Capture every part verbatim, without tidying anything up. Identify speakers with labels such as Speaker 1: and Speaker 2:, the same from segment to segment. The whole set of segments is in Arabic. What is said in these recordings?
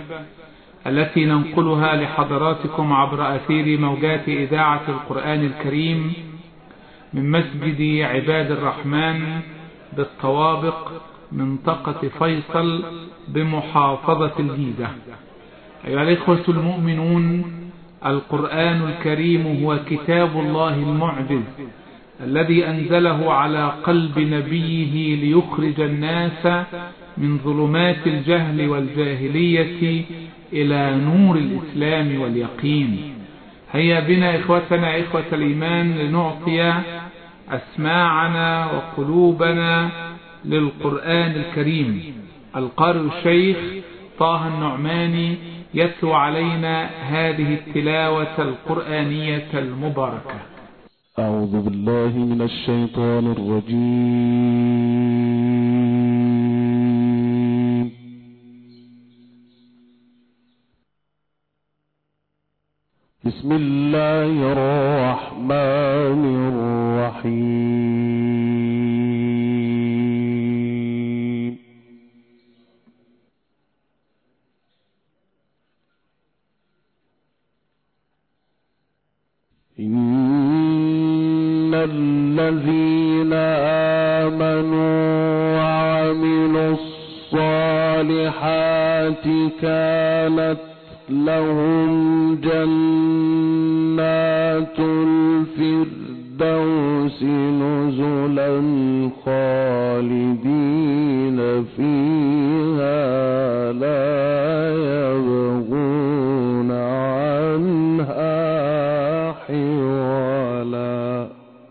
Speaker 1: التي ننقلها لحضراتكم عبر أثير موجات إذاعة القرآن الكريم من مسجد عباد الرحمن بالطوابق منطقة فيصل بمحافظة الجيزة. أيها الإخوة المؤمنون، القرآن الكريم هو كتاب الله المعجز الذي أنزله على قلب نبيه ليخرج الناس من ظلمات الجهل والجاهلية إلى نور الإسلام واليقين. هيا بنا إخوتنا إخوة الإيمان لنعطي أسماعنا وقلوبنا للقرآن الكريم. القارئ الشيخ طه النعماني يتلو علينا هذه التلاوة القرآنية المباركة.
Speaker 2: أعوذ بالله من الشيطان الرجيم. بسم الله الرحمن الرحيم. إن الذين آمنوا وعملوا الصالحات كانت لهم جنات الفردوس نزلا خالدين فيها لا يبغون عنها حولا.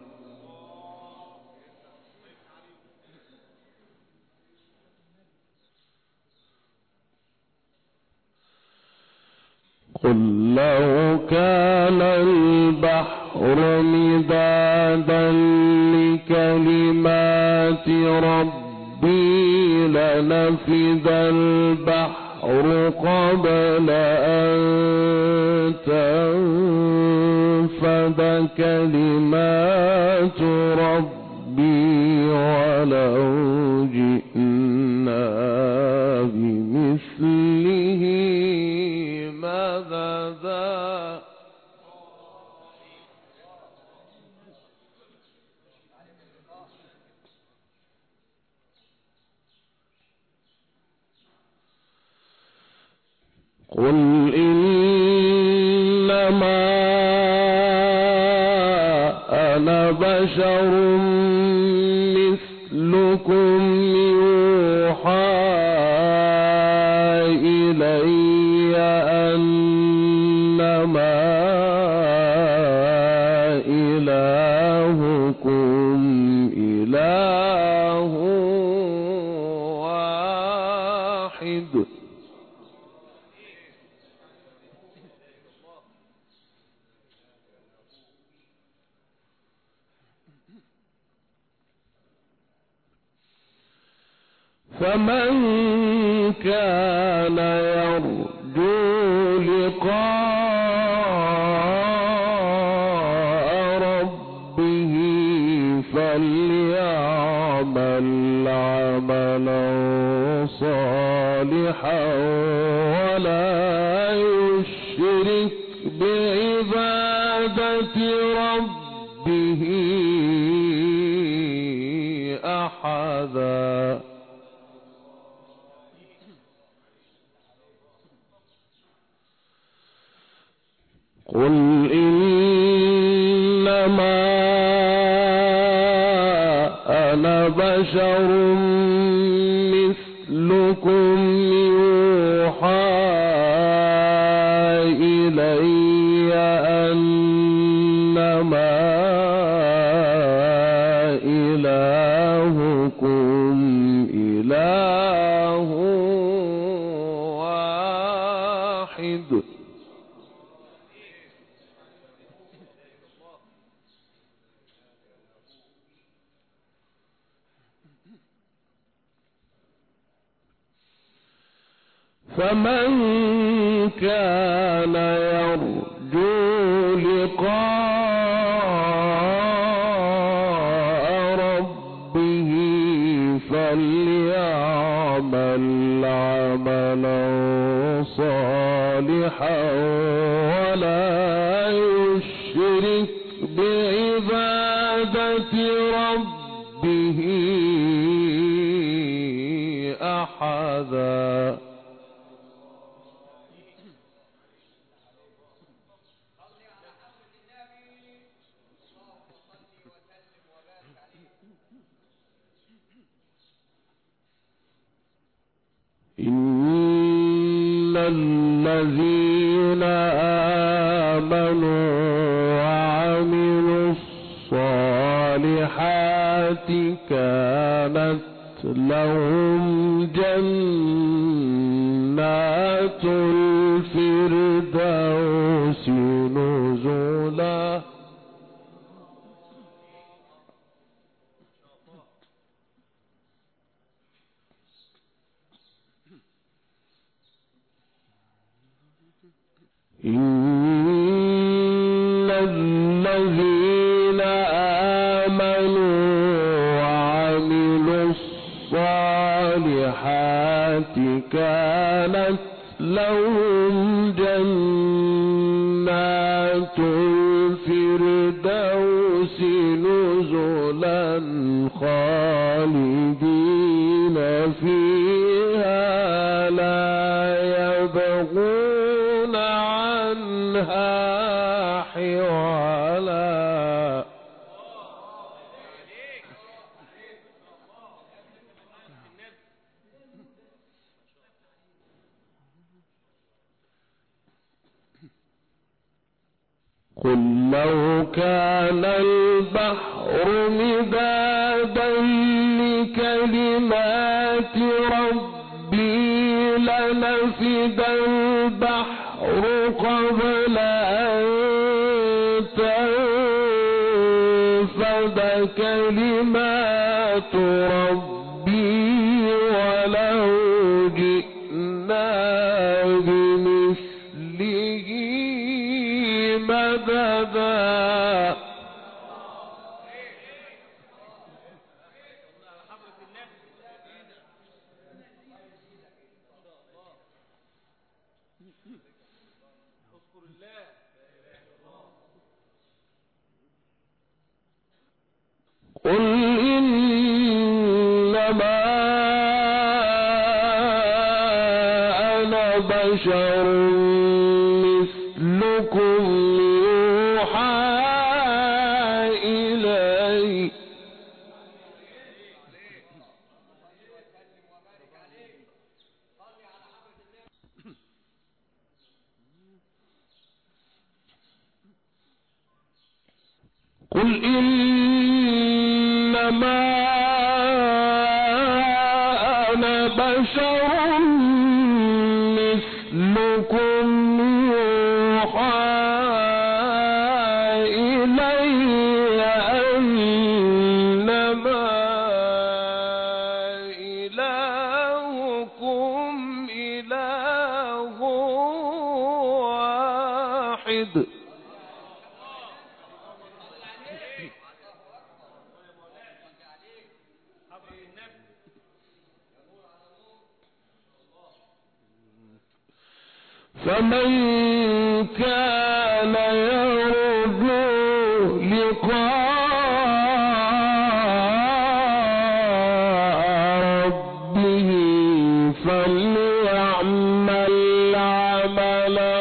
Speaker 2: قل لو كان البحر مدادا لكلمات ربي لنفد البحر قبل أن تنفد كلمات ربي ولو جئنا بمثله مددا. قل إنما أنا بشر مثلكم يوحى إلي أنما إلهكم إله واحد. فمن كان يرجو لقاء ربه فليعمل عملا صالحا ولا يشرك بعبادة ربه أحدا. قل إنما أنا بشر مثلكم يوحى إلي أنما إلهكم إله واحد. فمن كان يرجو لقاء ربه فليعمل عملا صالحا صالحا ولا يشرك بعبادة ربه أحدا. إن الذين آمنوا وعملوا الصالحات كانت لهم جنات الفردوس نزلا. إن الذين آمنوا وعملوا الصالحات كانت لهم جنات الفردوس نزلا خالدين فيها لا يبغون عنها حولا. قل لو كان البحر مدادا لكلمات ربي لنفد البحر قبل أن تنفد كلمات ربي ولو جئنا بمثله مددا. قل إنما أنا بشر مثلكم يوحى إلي. قل إنما أنا بشر مثلكم يوحى إلي أنما إلهكم إله واحد. فمن كان يرجو لقاء ربه فليعمل عملا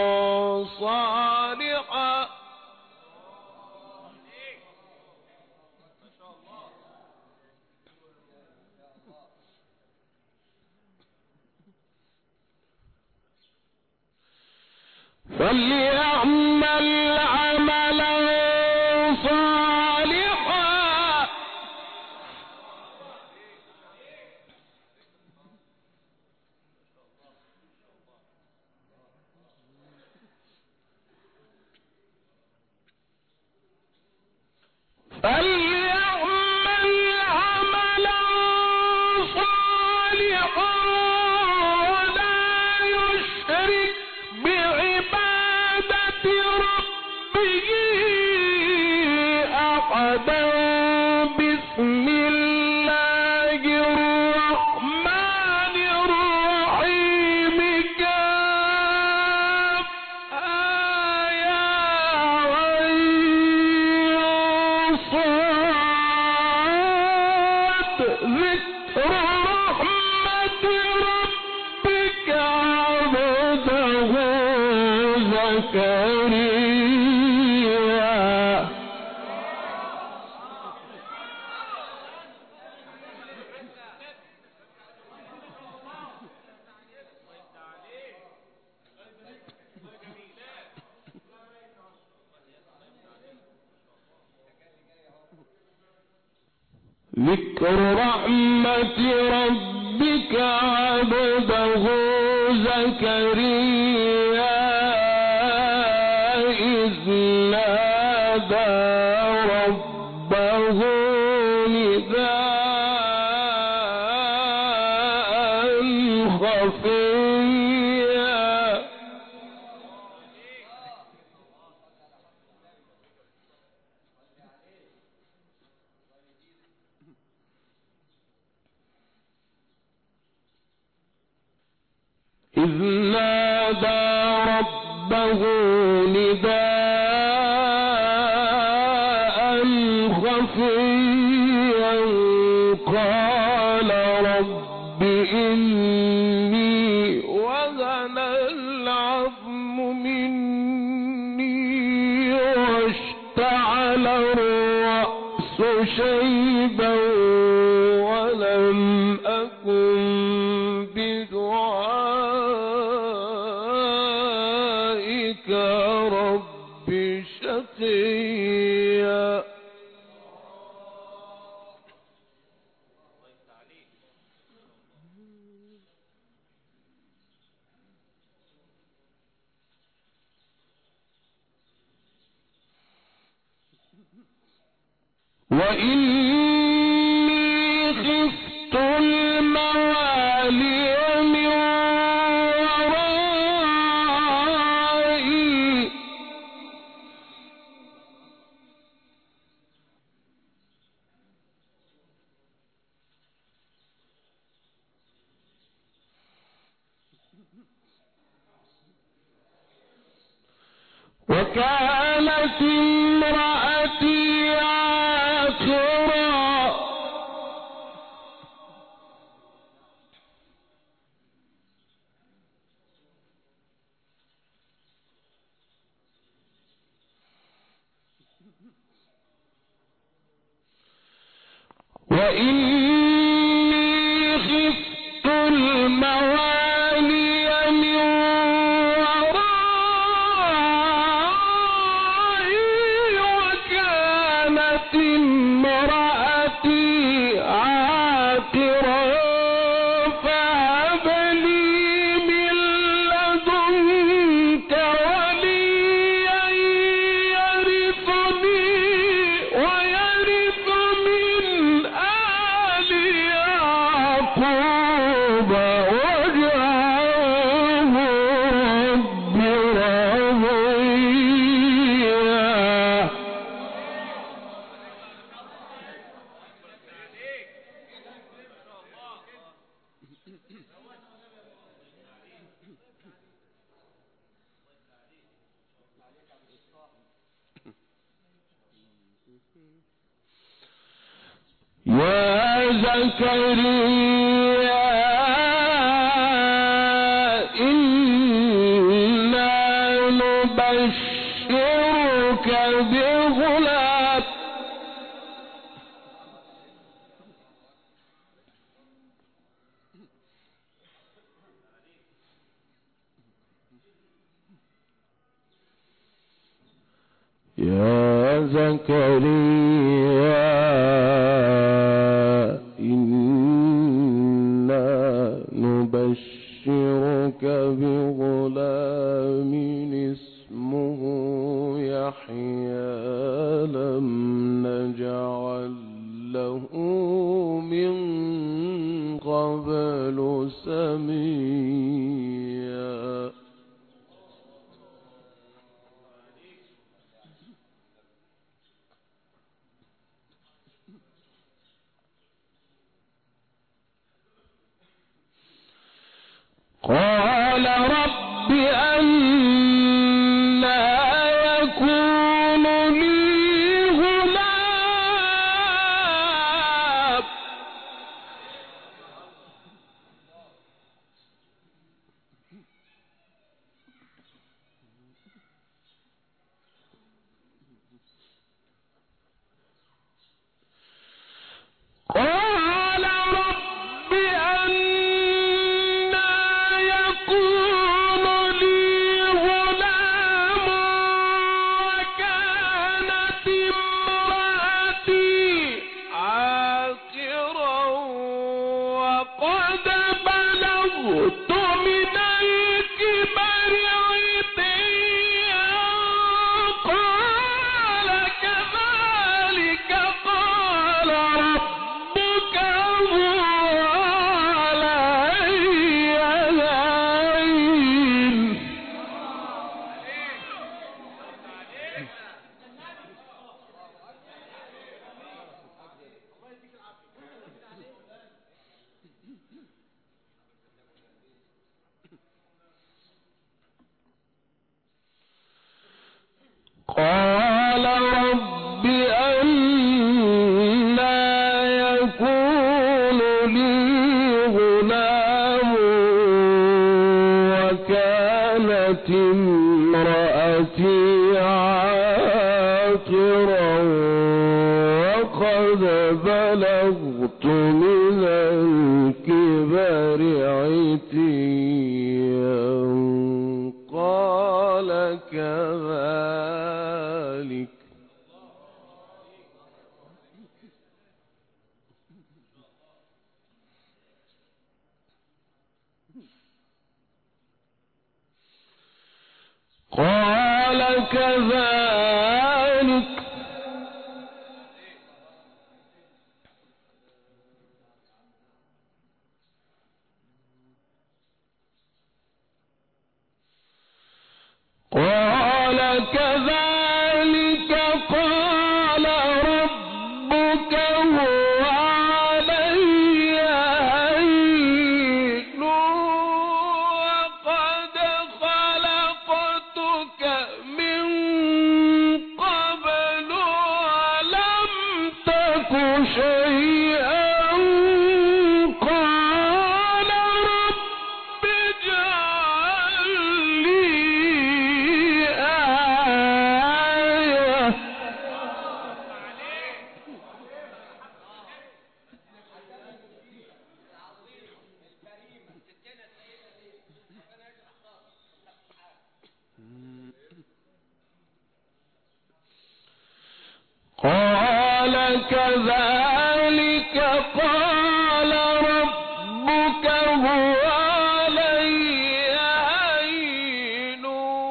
Speaker 2: صالحا. فليعمل عملا صالحا فليعمل عملا صالحا ولا يشرك بعبادة ربه أحدا. بسم الله الرحمن الرحيم. كافها زكريا ذكر رحمة ربك عبده زكريا إذ نادى ربه نداء خفيا إذ نادى ربه نداء خفيا قال رب إني وهن العظم مني واشتعل الرأس شيبا ولم أكن بدعائك رب شقيا وإني خفت الموالي من ورائي وكانت امرأتي عاقرا وإني خفت الموالي من ورائي وكانت امرأتي عاقرا فهب لي من لدنك وليا يرثني ويرث من آل يعقوب واجعله رب رضيا يا زكريا إنا نبشرك بغلام يا زكريا إنا نبشرك بغلام اسمه يحيى لم نجعل له من قبل سميا قال رب أنى يكون لي غلام قال رب أنى يكون لي غلام وكانت امرأتي عاقرا وقد بلغت من الكبر عتيا قال كذلك قال ربك هو علي هين. قال رب أنى يكون لي غلام وكانت امرأتي عاقرا وقد بلغت من الكبر عتيا قال كذلك قال كذلك قال كذلك قال ربك هو علي هين وقد خلقتك من قبل ولم تك شيئا قال رب اجعل لي آية قال كذلك قال ربك هو علي هين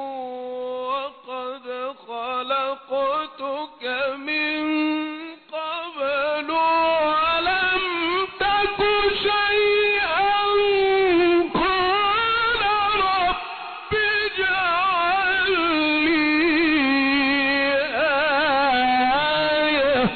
Speaker 2: وقد خلقتك من قبل ولم تك شيئا قال رب اجعل لي آية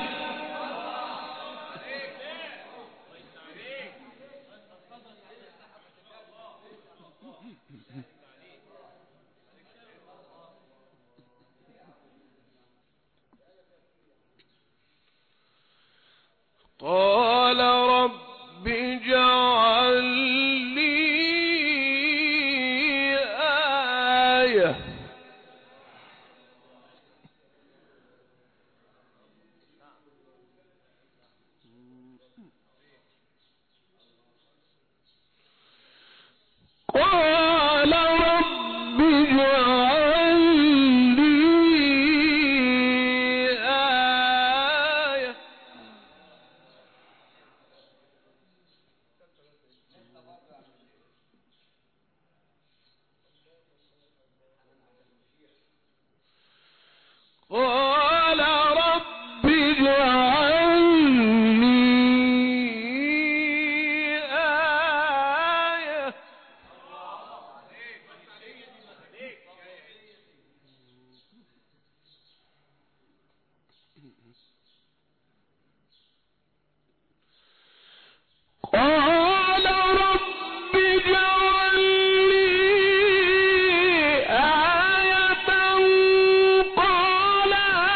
Speaker 2: قال رب اجعل لي آية قال رب اجعل لي آية قال رب اجعل لي آية قال رب اجعل لي آية قال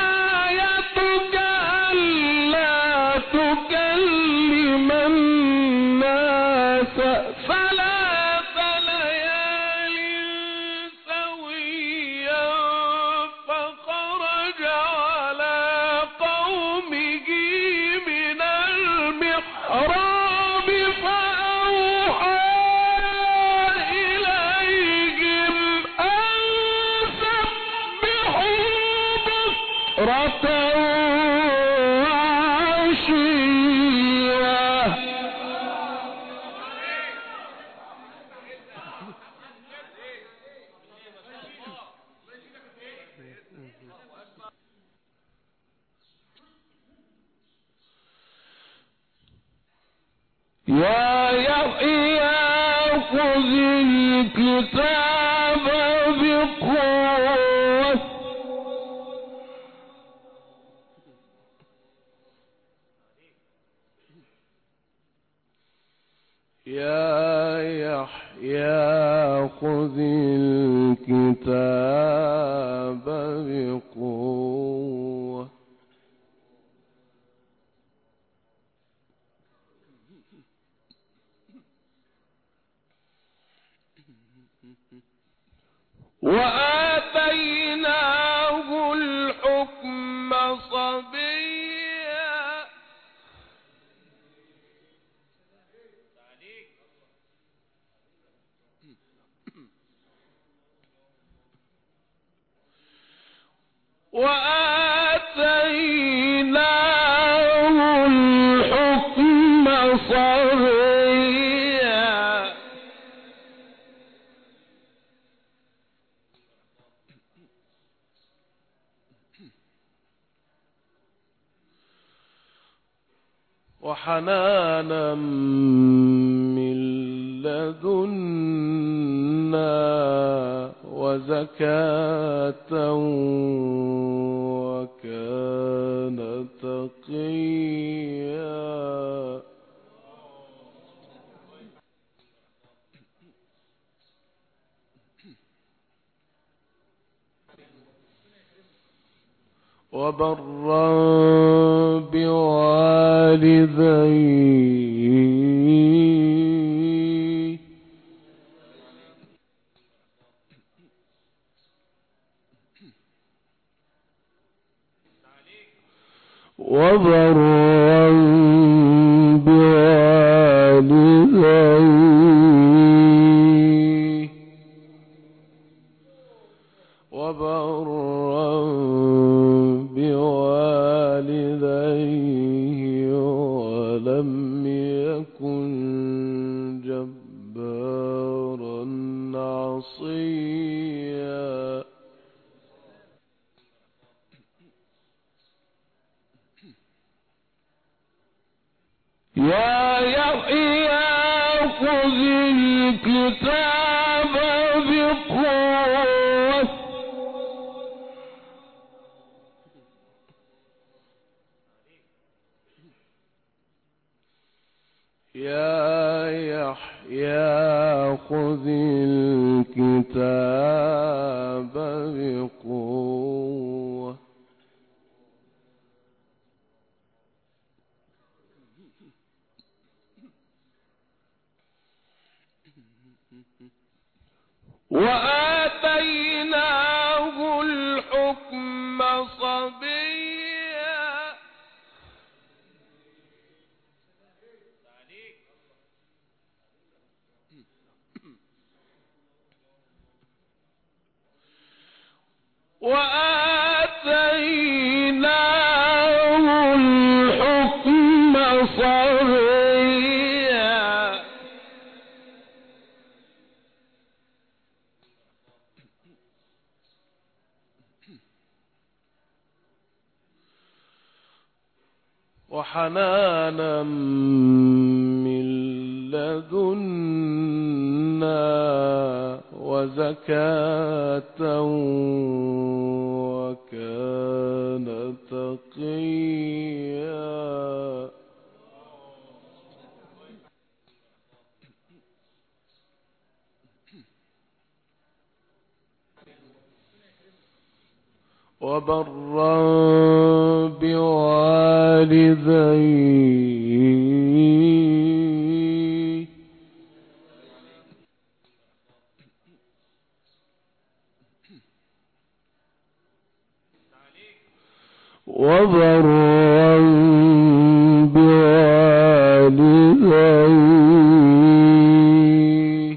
Speaker 2: يا يحيى خذ الكتاب بقوة يا يحيى خذ الكتاب بقوة وآتيناه الحكم صبيا وآتيناه الحكم صبيا وحنانا من لدنا وزكاة وكان تقيا وبرا بوالديه وبرا بوالديه وبرا بوالديه ولم يكن جبارا عصيا يا يحيى خذ الكتاب بقوة يا يحيى خذ الكتاب بقوة وآتيناه الحكم صبيا وآتيناه الحكم صبيا وحنانا من لدنا وزكاة وكان تقيا وبرا بوالديه وبرا بوالديه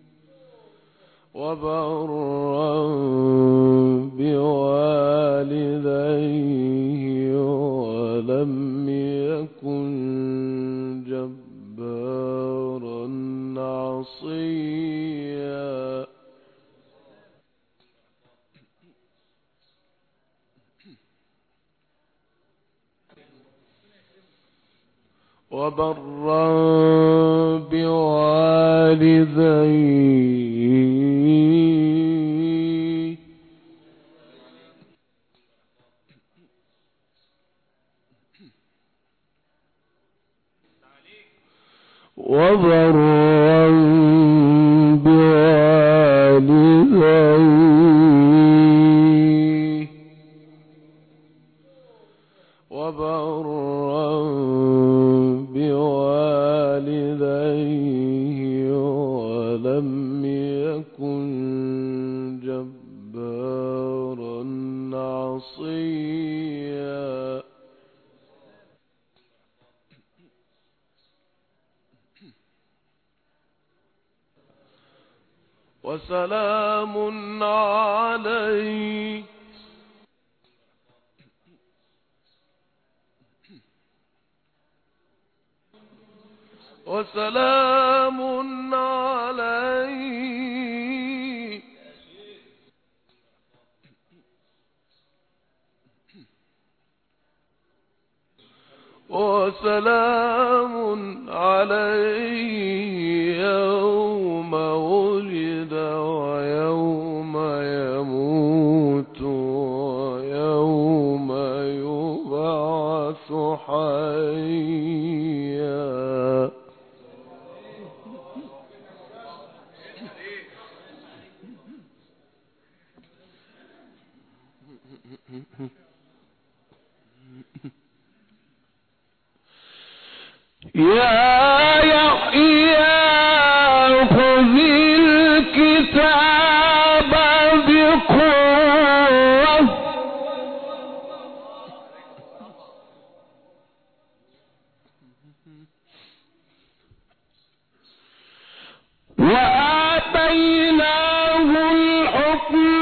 Speaker 2: وبرا بوالديه وبرا بوالدي وبرا بوالدي وبرا بوالديه ولم يكن جبارا عصيا. وسلام عليه وسلام عليه وسلام عليه يوم ولد ويوم يموت ويوم يبعث حيا. يا يحيى خذ الكتاب بقوة وآتيناه الحكم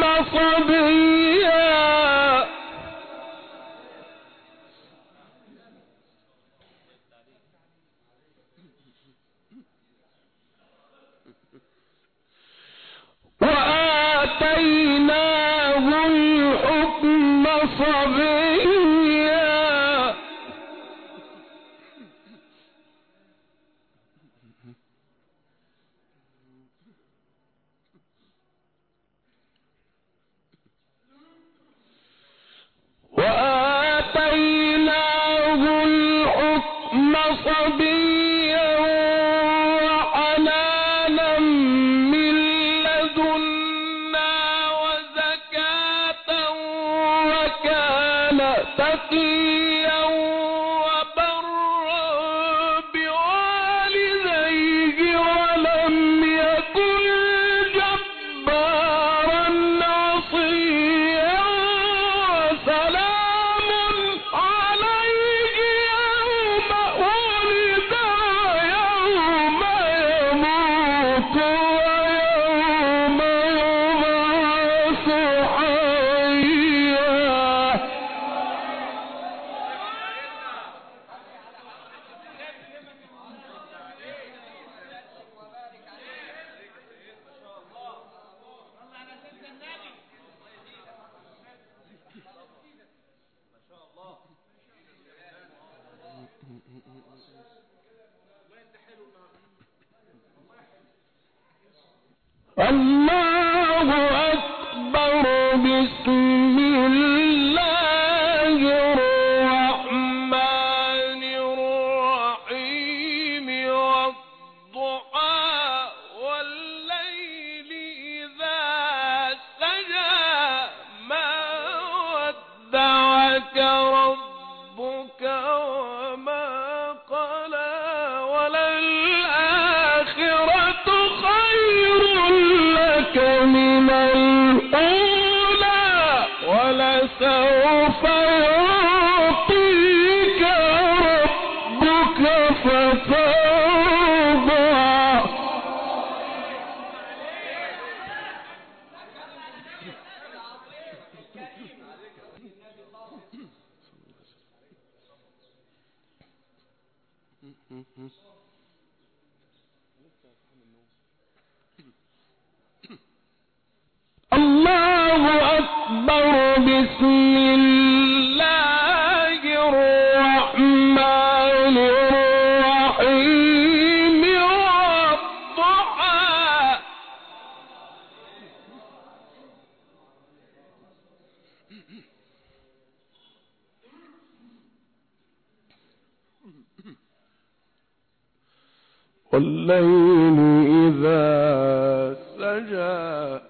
Speaker 2: صبيا وآتيناه الحكم صبيا وآتيناه الحكم صبيا وحنانا من لدنا وزكاة وكان تقيا وبرا بوالديه ولم يكن جبارا عصيا. وسلام عليه يوم ولد ويوم يموت ويوم يبعث حيا. الله أكبر. بسم الله الرحمن الرحيم. والضحى والليل إذا سجى ما ودعك ربك وما قلى وللآخرة خير لك من الأولى ولسوف يعطيك ربك فترضى. الله أكبر. بسم الله الرحمن الرحيم. والليل إذا سجى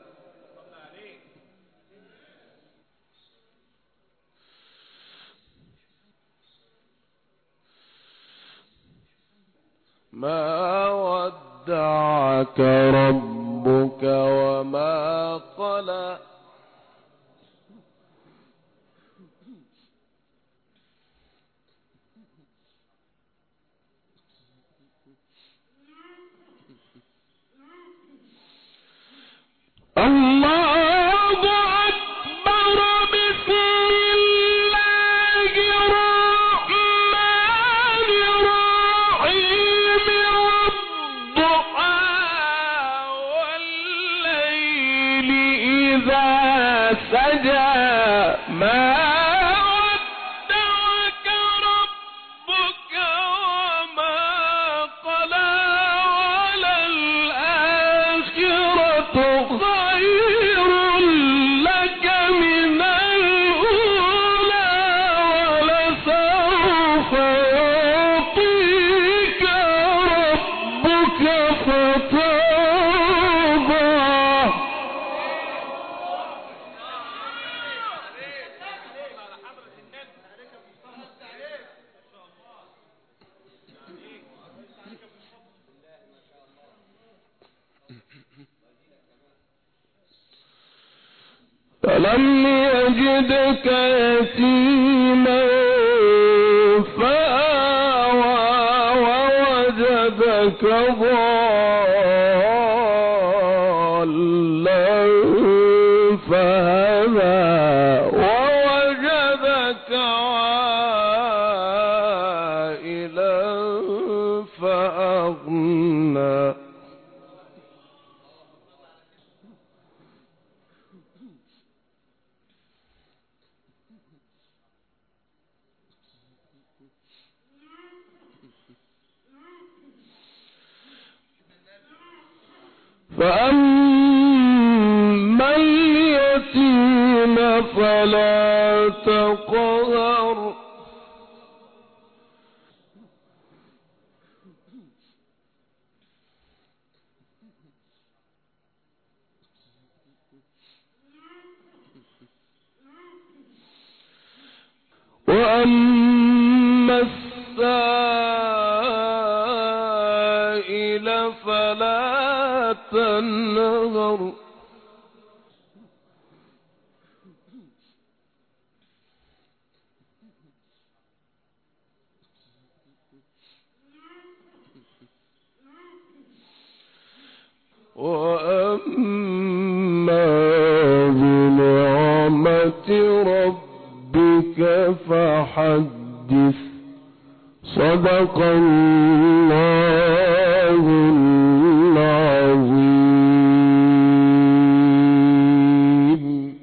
Speaker 2: ما ودعك ربك وما قلى الله أكبر بسم الله الرحمن الرحيم والضحى والليل إذا سجى ما ودعك ربك وما قلى وللآخرة خير لك من الأولى ولسوف يعطيك ربك فترضى فلم يجدك يتيما فآوى ووجدك ضالا فهدى ووجدك عائلا فأغنى فأما اليتيم فلا تقهر وأما السائل فلا تنهر وأما بنعمة ربك فحدث صدق الله العظيم.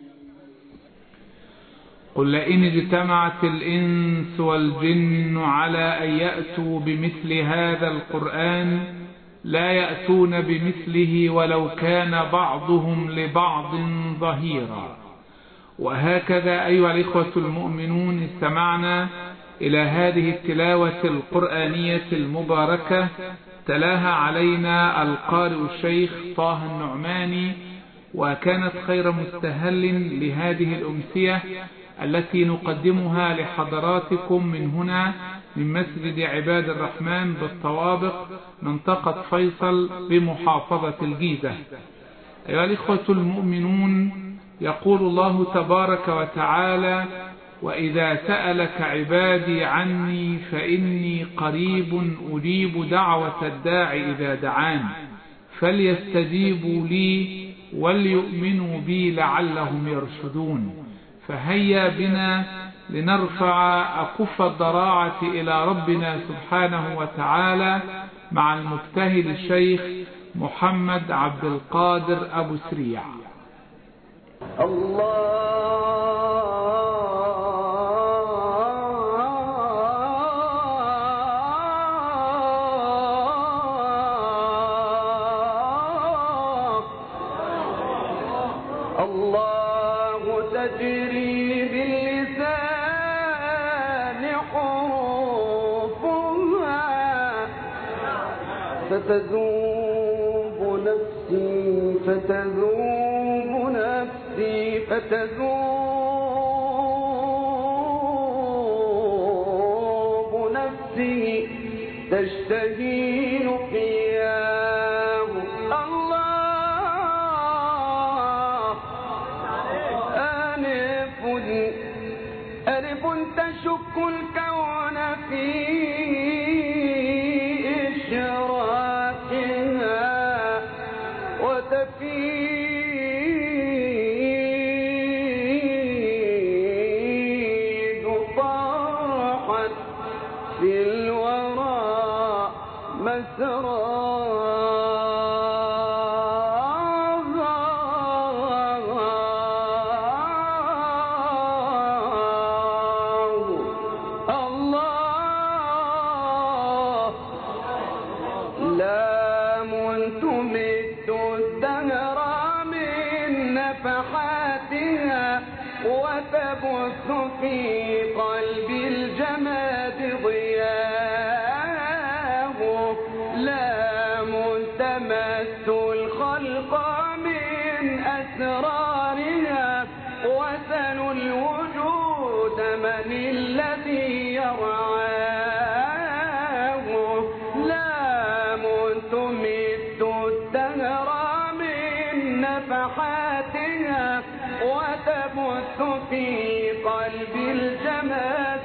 Speaker 1: قل لئن اجتمعت الإنس والجن على أن يأتوا بمثل هذا القرآن لا يأتون بمثله ولو كان بعضهم لبعض ظهيرا. وهكذا أيها الإخوة المؤمنون استمعنا إلى هذه التلاوة القرآنية المباركة تلاها علينا القارئ الشيخ طه النعماني، وكانت خير مستهل لهذه الأمسية التي نقدمها لحضراتكم من هنا من مسجد عباد الرحمن بالطوابق منطقة فيصل بمحافظة الجيزة. أيها الإخوة المؤمنون، يقول الله تبارك وتعالى: وإذا سألك عبادي عني فإني قريب أجيب دعوة الداع إذا دعان فليستجيبوا لي وليؤمنوا بي لعلهم يرشدون. فهيا بنا لنرفع أكف الضراعة إلى ربنا سبحانه وتعالى مع المبتهل الشيخ محمد عبد القادر أبو سريع.
Speaker 2: الله الله
Speaker 3: تجري باللسان حروفها فتذوب نفسي فتذوب نفسي فتذوب نفسي تشتهي لقياه الله ألف ألف تشك الكون في إشراقها وتفيد طرحت في الورى مسراها الله لام تمد الدهر من نفحاتها وتبث في قلب الجماد ضياه لام تمس الخلق من أسرارها وثن الوجود من الذي يرعاه لام تمد الدهر من نفحاتها وتبث في قلب الجماد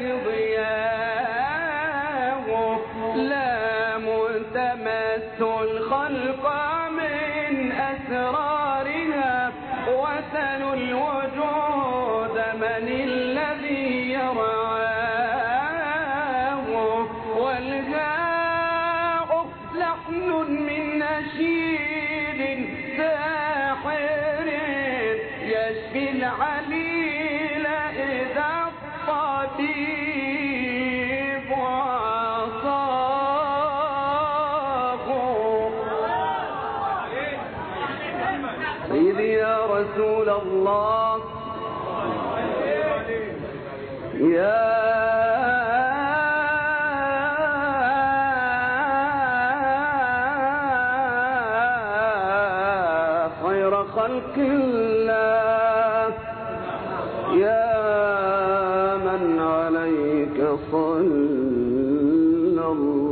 Speaker 3: ضياه لام تمس الخلق من أسرارها وثن الوجود من الذي يرعاه والجاء لحن من نشيد ساحر يشفي العليل إذا الطبيب عصاه سيدي يا رسول الله يا خير خلق الله يا من عليك صلى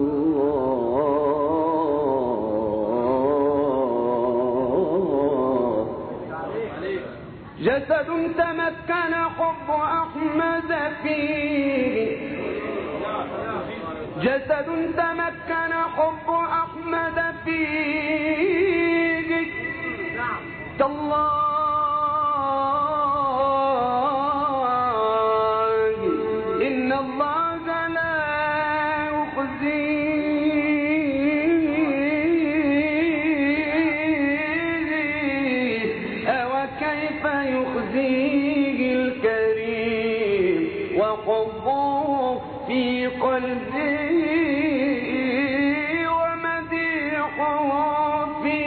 Speaker 3: الله جسد تمكن حب أحمد فيه جسد تمكن حب أحمد فيه تالله إن الله لا يخزيه وكيف يخزيه الكريم وحبه في قلبه ومديحه في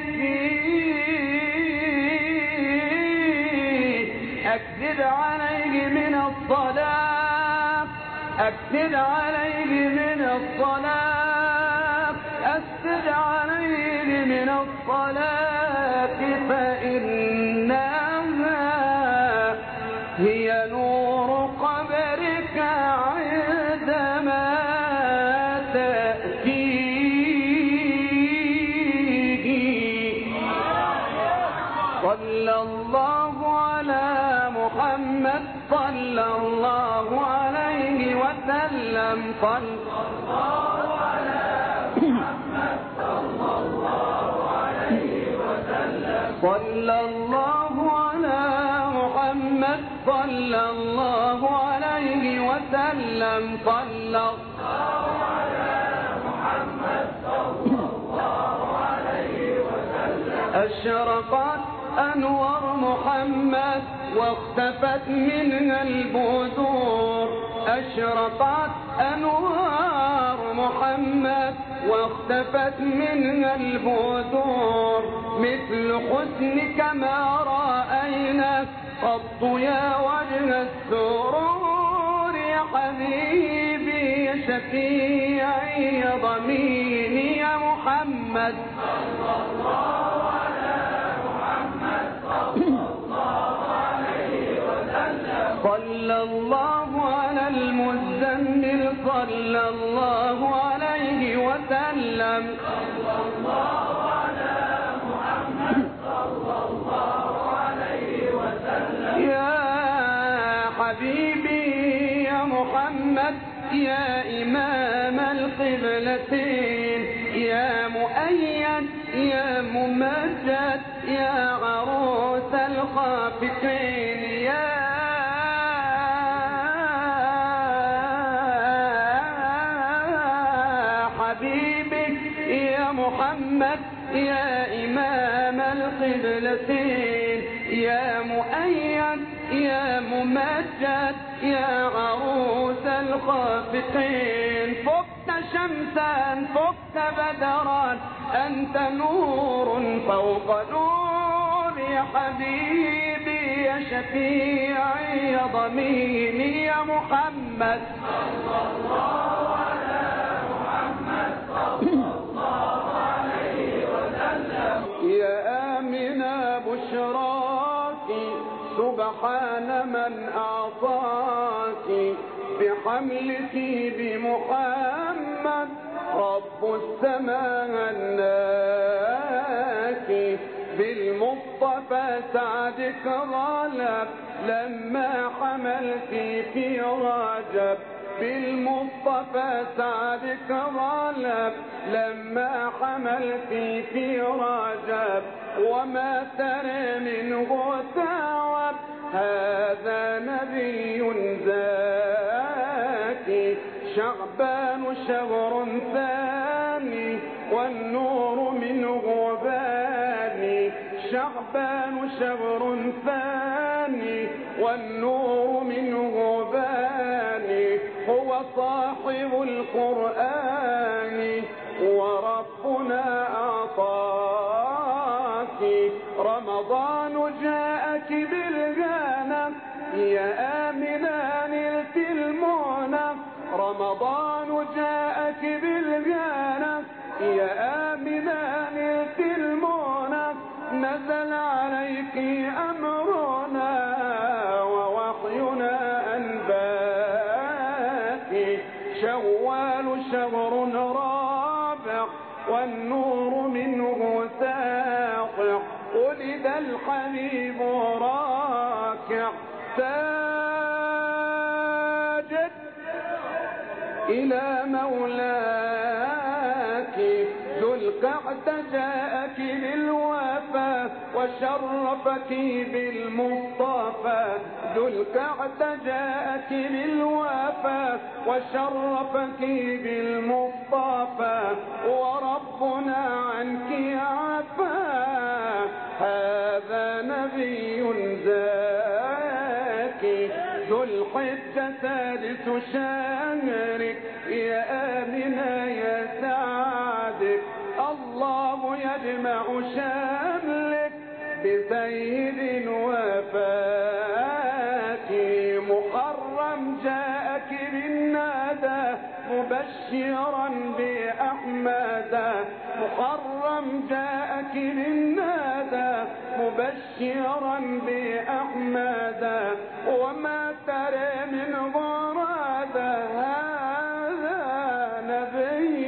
Speaker 3: أكثر عليه من الصلاة أكثر عليه من الصلاة أكثر عليه من الصلاة فإنها هي نور قبرك عندما تأتيه صلى الله على محمد صلى الله عليه وسلم صلى الله على محمد صلى الله عليه وسلم صلى الله على محمد صلى الله عليه وسلم صلى الله على محمد صلى الله عليه وسلم أشرقت أنوار محمد واختفت منها البذور أشرقت أنوار محمد واختفت منها البذور مثل حسنك ما رأينا خط يا وجه السرور يا حبيبي يا شفيعي يا ضميني يا محمد صلى الله على محمد صلى الله عليه وسلم صلى الله على المزمل صلى الله عليه وسلم صلى الله على محمد صلى الله عليه وسلم يا حبيبي يا محمد يا إمام القبلتين يا مؤيد يا ممجد يا عروس الخافقين يا حبيبي يا محمد يا إمام القبلتين يا مؤيد يا ممجد يا عروس الخافقين فقت شمسا فقت بدرا أنت نور فوق نور يا حبيبي يا شفيعي يا ضميني يا محمد صلى الله على محمد صلى الله عليه وسلم يا آمنة بشراك سبحان من أعطاك بحملك بمحمد رب السماء هناك بالمصطفى سعدك غلب لما حملت في رجب بالمصطفى سعدك غلب لما حملت في رجب وما ترى منه تعب هذا نبي زاكي شعبان شهر ثاني والنور منه باني شعبان شهر ثاني والنور منه باني هو صاحب القرآن وربنا أعطاك رمضان جاءك بالجنة يا آمنة نلت المنى رمضان جاءك بالجنة يا آمنة نلت المنى نزل عليك أمرنا ووحينا أنباك شوال شهر رابع والنور منه ساطع ولد الحبيب راكع ساجد إلى مولاك ذو القعدة جاءك للوفا وشرفك بالمصطفى ذو القعدة جاءك للوفا وشرفك بالمصطفى وربنا عنك عفا هذا نبي زاكي ذو الحجة ثالث شهرك يا آمنة يا سعدك الله يجمع شملك بسيد وفاك محرم جاءك بالنادى مبشرا بأحمد محرم جاءك بالنادى مبشرا بأحمد وما ترى من غراد هذا نبي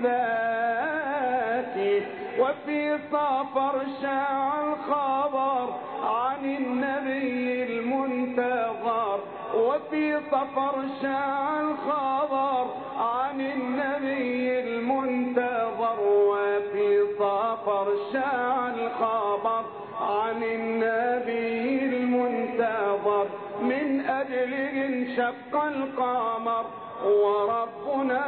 Speaker 3: ذاتي وفي صفر شاع الخبر عن النبي المنتظر وفي صفر شاع الخبر عن النبي المنتظر وفي صفر شاع الخبر عن النبي المنتظر من أجله انشق القمر وربنا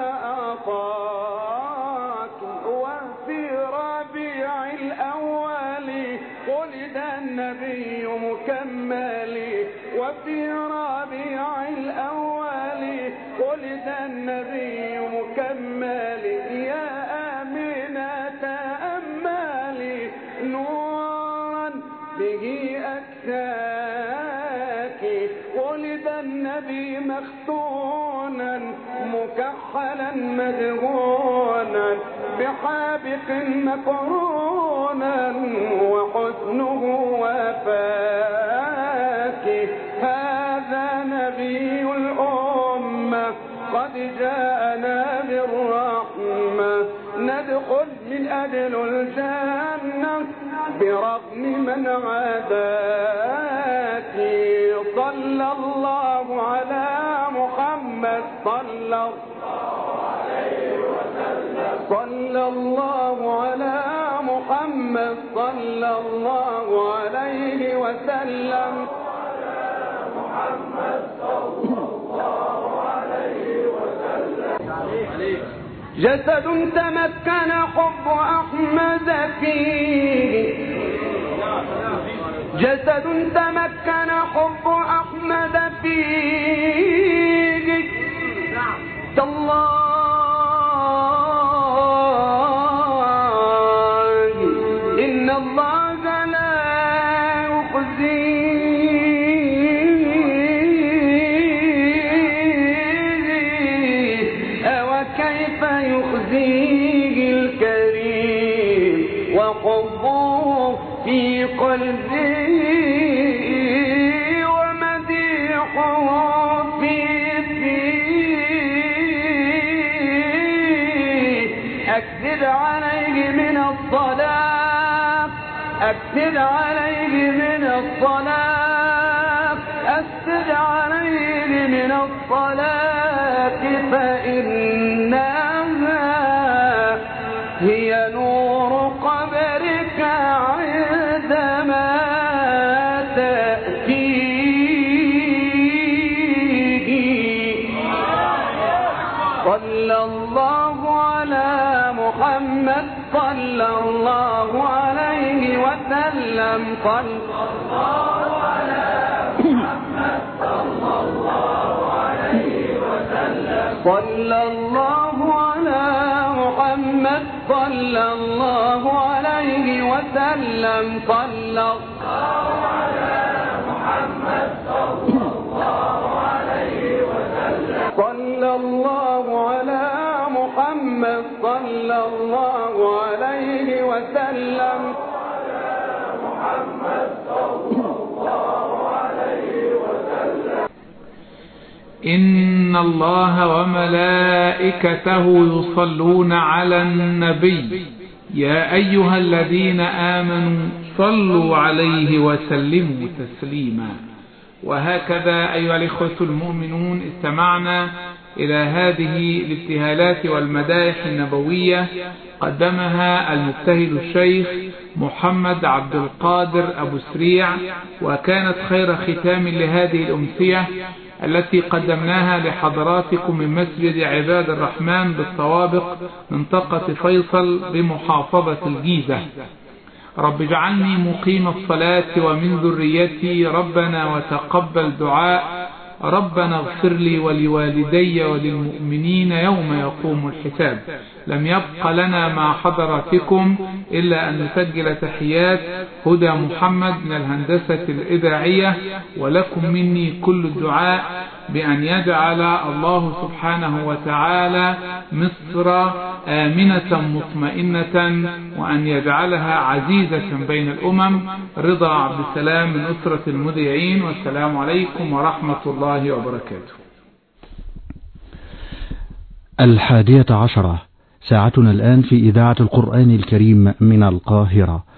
Speaker 3: أعطاك وفي ربيع الأول ولد النبي مكمل وفي ربيع الأول ولد النبي مكمل يا آمنة تأملي نورا به أكتاك ولد النبي مختونا مكحلا مدهونا بحابق مقرونا وحسنه وفاك هذا نبي الأمة قد جاءنا بالرحمة ندخل من أجل الجنة برغم من عاداك صلى الله على محمد صلى الله عليه وسلم صلى الله على محمد صلى الله عليه وسلم جسد تمكن حب أحمد فيه جسد تمكن حب أحمد فيه تالله إن الله لا يخزيه الكريم وحبه في قلبي ومديحه في فيه أكثر عليه من الصلاة أكثر عليه من الصلاة أكثر عليه من الصلاة فإنها هي نور قبرك عندما تأتيه صلى الله على محمد صلى الله عليه وسلم صلى الله على محمد صلى الله عليه وسلم صلى الله على محمد صلى الله عليه وسلم صلى الله على محمد صلى الله عليه وسلم صلى الله على محمد صلى الله عليه وسلم
Speaker 1: إن الله وملائكته يصلون على النبي يا أيها الذين آمنوا صلوا عليه وسلموا تسليما. وهكذا أيها الإخوة المؤمنون استمعنا إلى هذه الابتهالات والمدائح النبوية قدمها المجتهد الشيخ محمد عبد القادر أبو سريع، وكانت خير ختام لهذه الأمسية التي قدمناها لحضراتكم من مسجد عباد الرحمن بالطوابق منطقة فيصل بمحافظة الجيزة. رب اجعلني مقيم الصلاة ومن ذريتي ربنا وتقبل دعاء ربنا اغفر لي ولوالدي وللمؤمنين يوم يقوم الحساب. لم يبق لنا مع حضراتكم إلا أن نسجل تحيات هدى محمد من الهندسة الإذاعية، ولكم مني كل الدعاء بأن يجعل الله سبحانه وتعالى مصر آمنة مطمئنة، وأن يجعلها عزيزة بين الأمم. رضا عبد السلام من أسرة المذيعين، والسلام عليكم ورحمة الله وبركاته.
Speaker 4: الحادية عشرة، ساعتنا الآن في إذاعة القرآن الكريم من القاهرة.